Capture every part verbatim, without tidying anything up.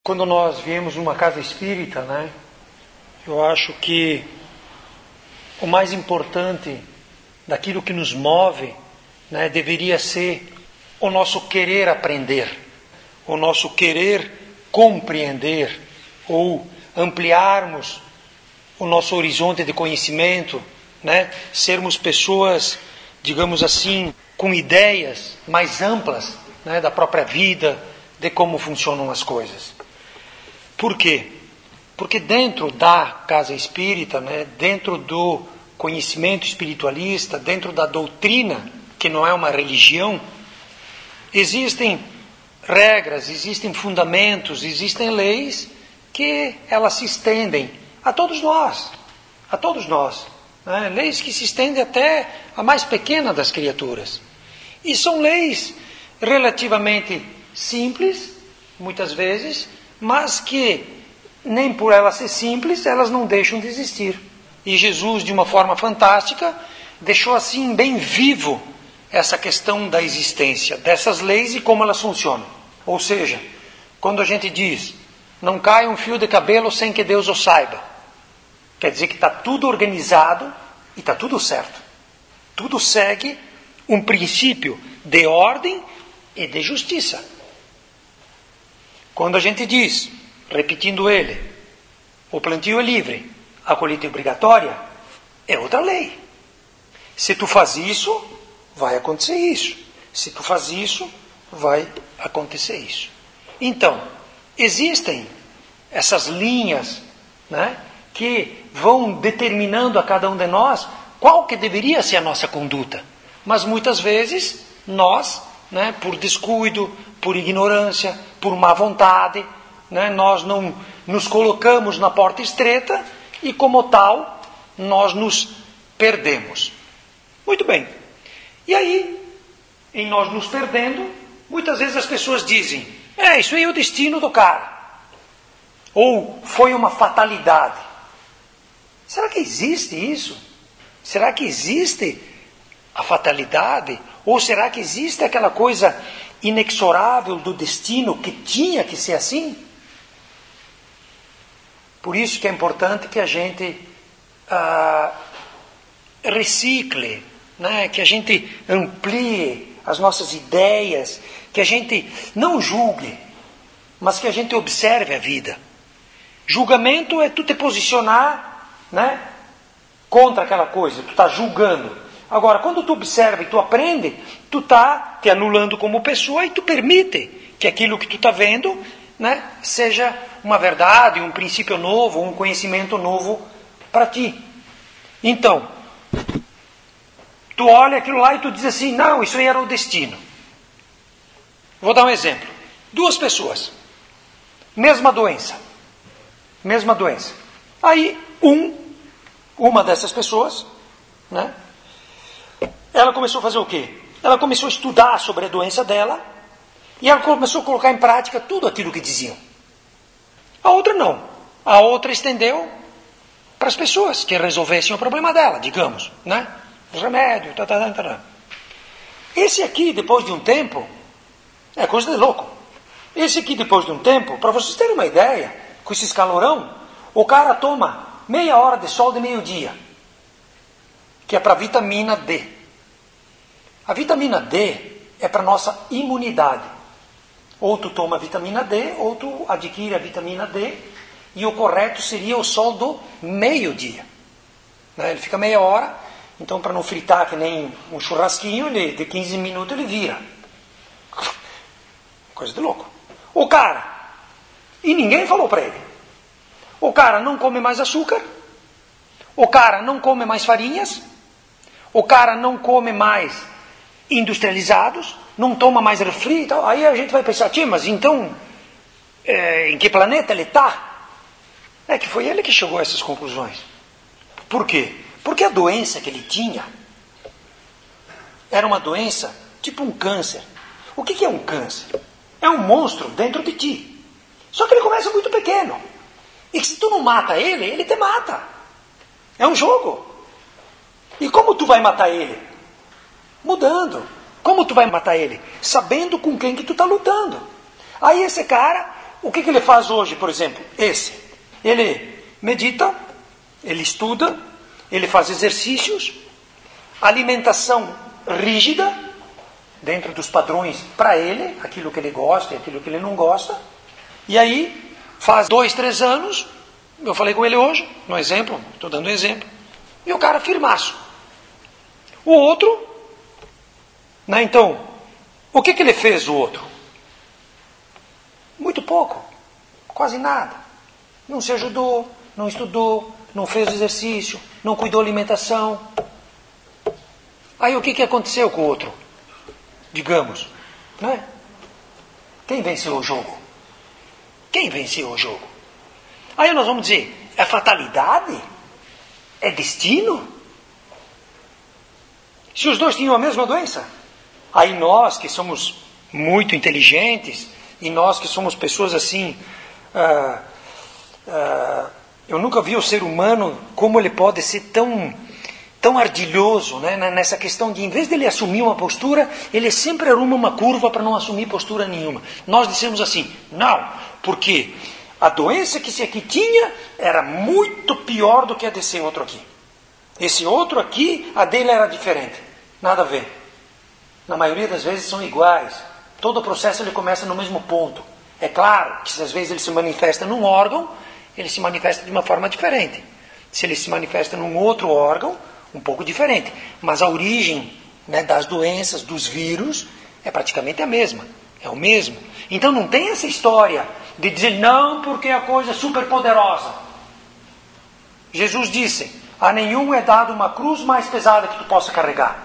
Quando nós viemos numa casa espírita, né, eu acho que o mais importante daquilo que nos move, né, deveria ser o nosso querer aprender, o nosso querer compreender ou ampliarmos o nosso horizonte de conhecimento, né, sermos pessoas, digamos assim, com ideias mais amplas, né, da própria vida, de como funcionam as coisas. Por quê? Porque dentro da casa espírita, né, dentro do conhecimento espiritualista, dentro da doutrina, que não é uma religião, existem regras, existem fundamentos, existem leis que elas se estendem a todos nós, a todos nós, né? Leis que se estendem até a mais pequena das criaturas. E são leis relativamente simples, muitas vezes, mas que, nem por elas ser simples, elas não deixam de existir. E Jesus, de uma forma fantástica, deixou assim bem vivo essa questão da existência dessas leis e como elas funcionam. Ou seja, quando a gente diz, não cai um fio de cabelo sem que Deus o saiba, quer dizer que está tudo organizado e está tudo certo. Tudo segue um princípio de ordem e de justiça. Quando a gente diz, repetindo ele, o plantio é livre, a colheita é obrigatória, é outra lei. Se tu faz isso, vai acontecer isso. Se tu faz isso, vai acontecer isso. Então, existem essas linhas, né, que vão determinando a cada um de nós qual que deveria ser a nossa conduta. Mas muitas vezes, nós, né, por descuido, por ignorância, por má vontade, né, nós não nos colocamos na porta estreita e, como tal, nós nos perdemos. Muito bem. E aí, em nós nos perdendo, muitas vezes as pessoas dizem, é, isso aí é o destino do cara. Ou foi uma fatalidade. Será que existe isso? Será que existe a fatalidade? Ou será que existe aquela coisa inexorável do destino que tinha que ser assim? Por isso que é importante que a gente ah, recicle, né? Que a gente amplie as nossas ideias, que a gente não julgue, mas que a gente observe a vida. Julgamento é tu te posicionar, né, contra aquela coisa, tu está julgando. Agora, quando tu observa e tu aprende, tu está te anulando como pessoa e tu permite que aquilo que tu está vendo, né, seja uma verdade, um princípio novo, um conhecimento novo para ti. Então, tu olha aquilo lá e tu diz assim, não, isso aí era o destino. Vou dar um exemplo. Duas pessoas, mesma doença, mesma doença. Aí, um, uma dessas pessoas, né, ela começou a fazer o quê? Ela começou a estudar sobre a doença dela e ela começou a colocar em prática tudo aquilo que diziam. A outra não. A outra estendeu para as pessoas que resolvessem o problema dela, digamos, né? Remédio, tá, tá, tá, tá. Esse aqui, depois de um tempo, é coisa de louco. Esse aqui, depois de um tempo, para vocês terem uma ideia, com esse calorão, o cara toma meia hora de sol de meio-dia, que é para vitamina D. A vitamina D é para nossa imunidade. Ou tu toma vitamina D, ou tu adquire a vitamina D, e o correto seria o sol do meio-dia. Né? Ele fica meia hora, então para não fritar que nem um churrasquinho, ele, de quinze minutos ele vira. Coisa de louco. O cara, e ninguém falou para ele, o cara não come mais açúcar, o cara não come mais farinhas, o cara não come mais industrializados, não toma mais refri e tal. Aí a gente vai pensar, tia, mas então, é, em que planeta ele está? É que foi ele que chegou a essas conclusões. Por quê? Porque a doença que ele tinha era uma doença tipo um câncer. O que, que é um câncer? É um monstro dentro de ti. Só que ele começa muito pequeno. E se tu não mata ele, ele te mata. É um jogo. E como tu vai matar ele? Mudando. Como tu vai matar ele? Sabendo com quem que tu está lutando. Aí esse cara O que, que ele faz hoje, por exemplo? Esse. Ele medita, ele estuda, ele faz exercícios, alimentação rígida, dentro dos padrões para ele, aquilo que ele gosta e aquilo que ele não gosta. E aí, faz dois, três anos, eu falei com ele hoje, no exemplo, estou dando um exemplo, e o cara firmaço. O outro, né, então, o que, que ele fez o outro? Muito pouco, quase nada. Não se ajudou, não estudou, não fez exercício, não cuidou da alimentação. Aí o que, que aconteceu com o outro? Digamos, né? Quem venceu o jogo? Quem venceu o jogo? Aí nós vamos dizer, é fatalidade? É destino? Se os dois tinham a mesma doença? Aí nós que somos muito inteligentes, e nós que somos pessoas assim, ah, ah, eu nunca vi o ser humano como ele pode ser tão, tão ardilhoso, né? Nessa questão de, em vez de ele assumir uma postura, ele sempre arruma uma curva para não assumir postura nenhuma. Nós dissemos assim, não, porque a doença que esse aqui tinha era muito pior do que a desse outro aqui. Esse outro aqui, a dele era diferente. Nada a ver. Na maioria das vezes são iguais. Todo o processo ele começa no mesmo ponto. É claro que se às vezes ele se manifesta num órgão, ele se manifesta de uma forma diferente. Se ele se manifesta num outro órgão, um pouco diferente. Mas a origem, né, das doenças, dos vírus, é praticamente a mesma. É o mesmo. Então não tem essa história de dizer não porque a coisa é super poderosa. Jesus disse, a nenhum é dado uma cruz mais pesada que tu possa carregar.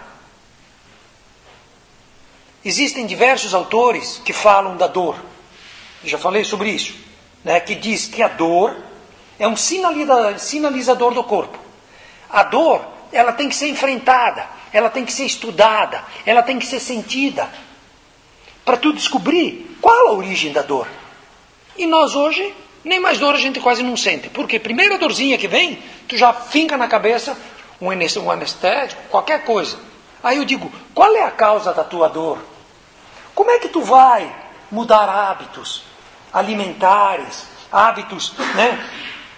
Existem diversos autores que falam da dor. Eu já falei sobre isso. Né, que diz que a dor é um sinalizador do corpo. A dor, ela tem que ser enfrentada, ela tem que ser estudada, ela tem que ser sentida, para tu descobrir qual a origem da dor. E nós hoje, nem mais dor a gente quase não sente. Porque a primeira dorzinha que vem, tu já finca na cabeça um anestésico, qualquer coisa. Aí eu digo, qual é a causa da tua dor? Como é que tu vai mudar hábitos alimentares, hábitos, né,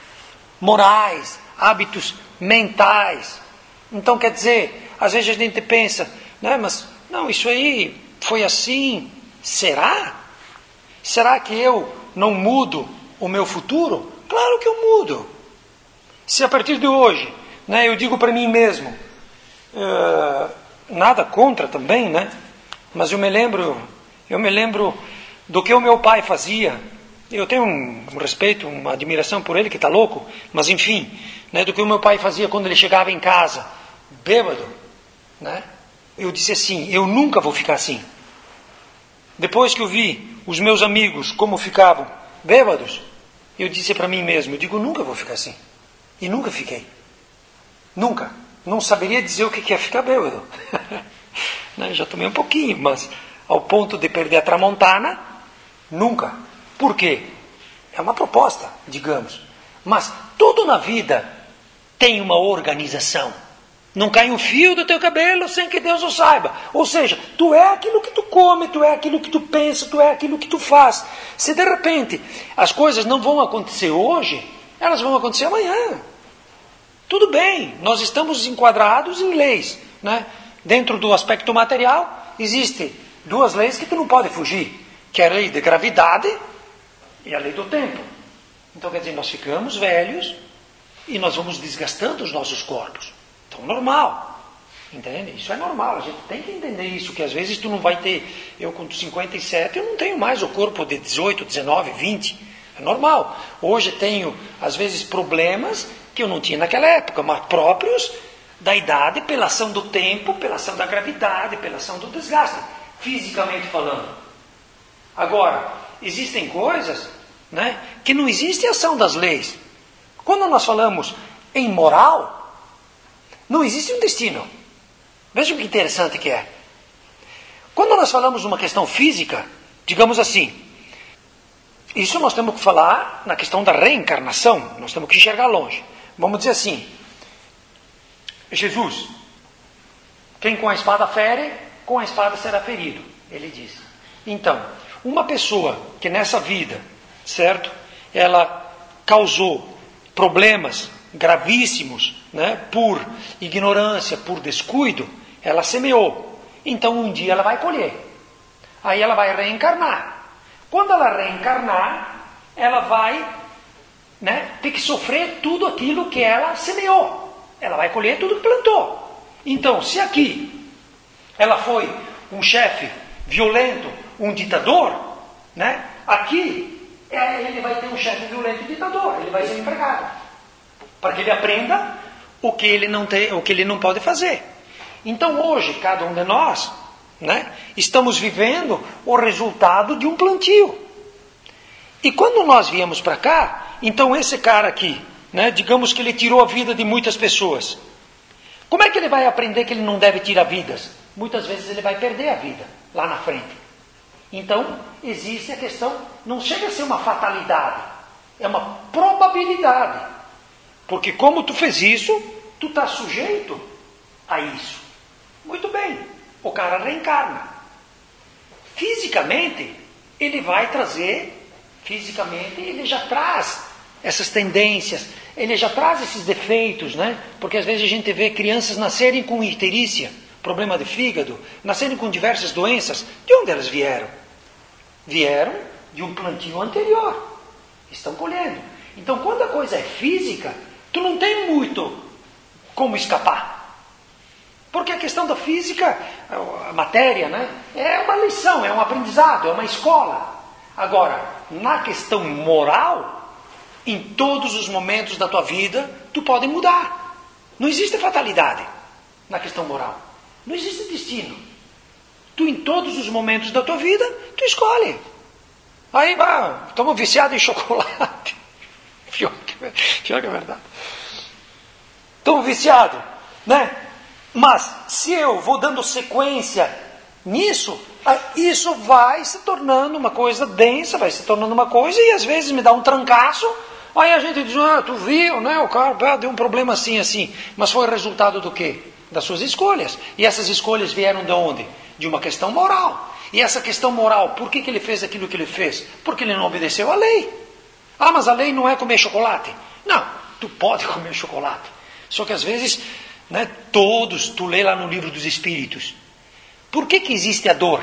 morais, hábitos mentais? Então quer dizer, às vezes a gente pensa, né, mas não, isso aí foi assim. Será? Será que eu não mudo o meu futuro? Claro que eu mudo. Se a partir de hoje, né, eu digo para mim mesmo, uh, nada contra também, né? Mas eu me lembro, eu me lembro do que o meu pai fazia. Eu tenho um, um respeito, uma admiração por ele, que está louco, mas enfim, né, do que o meu pai fazia quando ele chegava em casa, bêbado, né? Eu disse assim, eu nunca vou ficar assim. Depois que eu vi os meus amigos como ficavam bêbados, eu disse para mim mesmo, eu digo, nunca vou ficar assim. E nunca fiquei. Nunca. Não saberia dizer o que é ficar bêbado. Né? Já tomei um pouquinho, mas ao ponto de perder a tramontana, nunca. Por quê? É uma proposta, digamos. Mas tudo na vida tem uma organização. Não cai um fio do teu cabelo sem que Deus o saiba. Ou seja, tu é aquilo que tu come, tu é aquilo que tu pensa, tu é aquilo que tu faz. Se de repente as coisas não vão acontecer hoje, elas vão acontecer amanhã. Tudo bem, nós estamos enquadrados em leis, né? Dentro do aspecto material, existem duas leis que tu não pode fugir, que é a lei de gravidade e a lei do tempo. Então quer dizer, nós ficamos velhos e nós vamos desgastando os nossos corpos. Então, normal. Entende? Isso é normal. A gente tem que entender isso, que às vezes tu não vai ter... Eu com cinquenta e sete, eu não tenho mais o corpo de dezoito, dezenove, vinte. É normal. Hoje tenho, às vezes, problemas que eu não tinha naquela época, mas próprios da idade, pela ação do tempo, pela ação da gravidade, pela ação do desgaste, fisicamente falando. Agora, existem coisas, né, que não existe ação das leis. Quando nós falamos em moral, não existe um destino. Veja que interessante que é. Quando nós falamos uma questão física, digamos assim, isso nós temos que falar na questão da reencarnação, nós temos que enxergar longe. Vamos dizer assim, Jesus, quem com a espada fere, com a espada será ferido, ele diz. Então, uma pessoa que nessa vida certo? Ela causou problemas gravíssimos, né? Por ignorância, por descuido, ela semeou. Então um dia ela vai colher. Aí ela vai reencarnar. Quando ela reencarnar, ela vai, né, ter que sofrer tudo aquilo que ela semeou. Ela vai colher tudo que plantou. Então, se aqui ela foi um chefe violento, um ditador, né, aqui é, ele vai ter um chefe violento e ditador. Ele vai ser empregado. Para que ele aprenda o que ele não tem, o que ele não pode fazer. Então hoje, cada um de nós, né, estamos vivendo o resultado de um plantio. E quando nós viemos para cá, então esse cara aqui, né, digamos que ele tirou a vida de muitas pessoas. Como é que ele vai aprender que ele não deve tirar vidas? Muitas vezes ele vai perder a vida lá na frente. Então, existe a questão, não chega a ser uma fatalidade, é uma probabilidade. Porque como tu fez isso, tu está sujeito a isso. Muito bem, o cara reencarna. Fisicamente, ele vai trazer, fisicamente, ele já traz essas tendências, ele já traz esses defeitos, né? Porque às vezes a gente vê crianças nascerem com icterícia, problema de fígado, nascerem com diversas doenças. De onde elas vieram? Vieram de um plantio anterior. Estão colhendo. Então, quando a coisa é física, tu não tem muito como escapar. Porque a questão da física, a matéria, né, é uma lição, é um aprendizado, é uma escola. Agora, na questão moral, em todos os momentos da tua vida, tu pode mudar. Não existe fatalidade na questão moral. Não existe destino. Tu, em todos os momentos da tua vida, tu escolhe. Aí, ah, estamos viciados em chocolate. Pior que, pior que é verdade. Estamos viciados, né? Mas, se eu vou dando sequência nisso, isso vai se tornando uma coisa densa, vai se tornando uma coisa, e às vezes me dá um trancaço. Aí a gente diz, ah, tu viu, né? O cara deu um problema assim, assim. Mas foi resultado do quê? Das suas escolhas. E essas escolhas vieram de onde? De uma questão moral. E essa questão moral, por que, que ele fez aquilo que ele fez? Porque ele não obedeceu à lei. Ah, mas a lei não é comer chocolate. Não, tu pode comer chocolate. Só que às vezes, né, todos, tu lê lá no livro dos Espíritos. Por que, que existe a dor?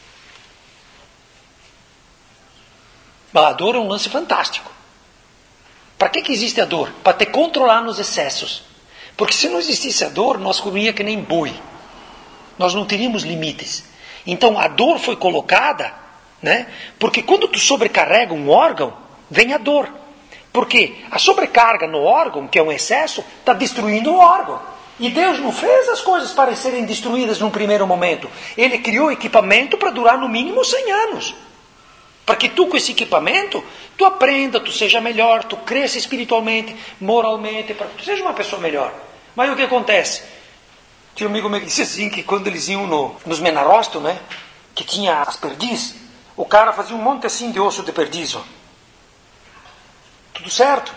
A dor é um lance fantástico. Para que, que existe a dor? Para te controlar nos excessos. Porque se não existisse a dor, nós comíamos que nem boi. Nós não teríamos limites. Então a dor foi colocada, né? Porque quando tu sobrecarrega um órgão, vem a dor. Porque a sobrecarga no órgão, que é um excesso, está destruindo o órgão. E Deus não fez as coisas para serem destruídas num primeiro momento. Ele criou equipamento para durar no mínimo cem anos. Para que tu, com esse equipamento, tu aprenda, tu seja melhor, tu cresça espiritualmente, moralmente, para que tu seja uma pessoa melhor. Mas o que acontece? Tinha um amigo meu que disse assim, que quando eles iam no, nos menarostos, né, que tinha as perdiz, o cara fazia um monte assim de osso de perdiz. Ó. Tudo certo.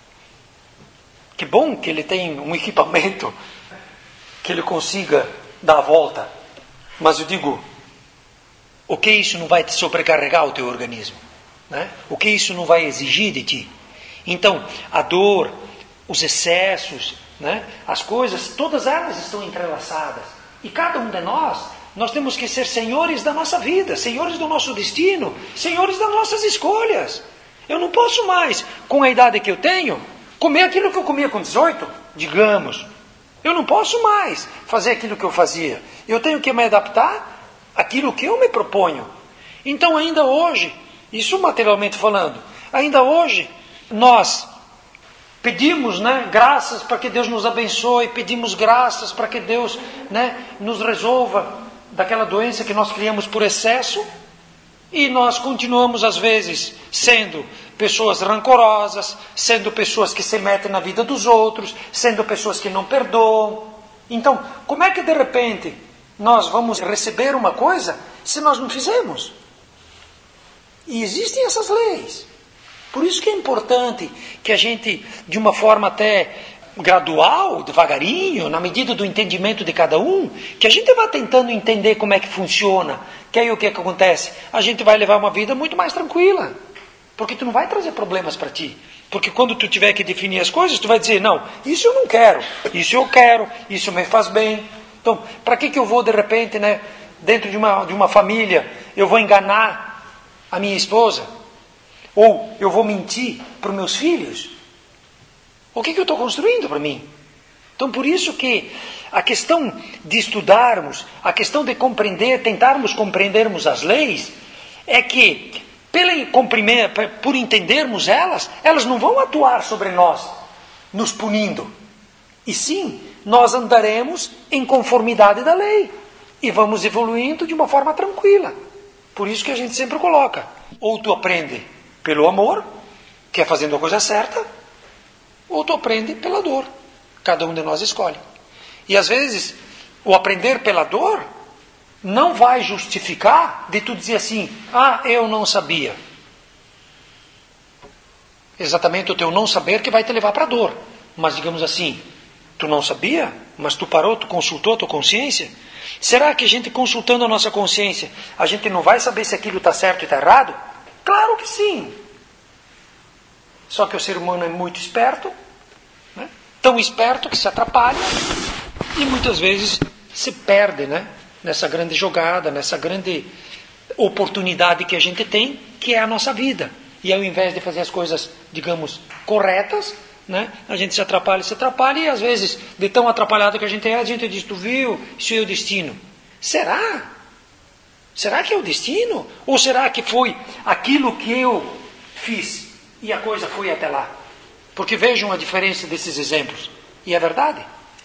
Que bom que ele tem um equipamento que ele consiga dar a volta. Mas eu digo, o que isso não vai te sobrecarregar o teu organismo? Né? O que isso não vai exigir de ti? Então, a dor, os excessos, né? As coisas, todas elas estão entrelaçadas. E cada um de nós, nós temos que ser senhores da nossa vida, senhores do nosso destino, senhores das nossas escolhas. Eu não posso mais, com a idade que eu tenho, comer aquilo que eu comia com dezoito, digamos. Eu não posso mais fazer aquilo que eu fazia. Eu tenho que me adaptar àquilo que eu me proponho. Então ainda hoje, isso materialmente falando, ainda hoje nós pedimos, né, graças para que Deus nos abençoe, pedimos graças para que Deus, né, nos resolva daquela doença que nós criamos por excesso, e nós continuamos às vezes sendo pessoas rancorosas, sendo pessoas que se metem na vida dos outros, sendo pessoas que não perdoam. Então, como é que de repente nós vamos receber uma coisa se nós não fizemos? E existem essas leis. Por isso que é importante que a gente, de uma forma até gradual, devagarinho, na medida do entendimento de cada um, que a gente vá tentando entender como é que funciona. Que aí o que, é que acontece? A gente vai levar uma vida muito mais tranquila. Porque tu não vai trazer problemas para ti. Porque quando tu tiver que definir as coisas, tu vai dizer, não, isso eu não quero, isso eu quero, isso me faz bem. Então, para que, que eu vou de repente, né, dentro de uma, de uma família, eu vou enganar a minha esposa? Ou eu vou mentir para os meus filhos? O que, que eu estou construindo para mim? Então, por isso que a questão de estudarmos, a questão de compreender, tentarmos compreendermos as leis, é que, pela, por entendermos elas, elas não vão atuar sobre nós, nos punindo. E sim, nós andaremos em conformidade da lei. E vamos evoluindo de uma forma tranquila. Por isso que a gente sempre coloca. Ou tu aprende pelo amor, que é fazendo a coisa certa, ou tu aprende pela dor. Cada um de nós escolhe. E às vezes, o aprender pela dor não vai justificar de tu dizer assim, ah, eu não sabia. Exatamente o teu não saber que vai te levar para a dor. Mas digamos assim, tu não sabia, mas tu parou, tu consultou a tua consciência? Será que a gente consultando a nossa consciência, a gente não vai saber se aquilo está certo e está errado? Claro que sim. Só que o ser humano é muito esperto, né? Tão esperto que se atrapalha e muitas vezes se perde, né? Nessa grande jogada, nessa grande oportunidade que a gente tem, que é a nossa vida. E ao invés de fazer as coisas, digamos, corretas, né, a gente se atrapalha, se atrapalha, e às vezes, de tão atrapalhado que a gente é, a gente diz, tu viu, isso é o destino. Será? Será que é o destino? Ou será que foi aquilo que eu fiz e a coisa foi até lá? Porque vejam a diferença desses exemplos. E é verdade.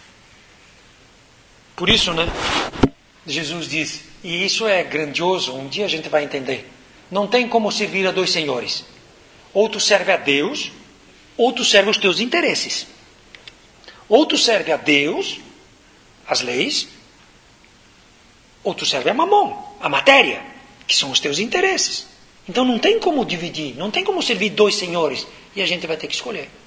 Por isso, né, Jesus diz, e isso é grandioso, um dia a gente vai entender. Não tem como servir a dois senhores. Ou tu serve a Deus, ou tu serve os teus interesses. Ou tu serve a Deus, as leis, ou tu serve a Mamon, a matéria, que são os teus interesses. Então não tem como dividir, não tem como servir dois senhores, e a gente vai ter que escolher.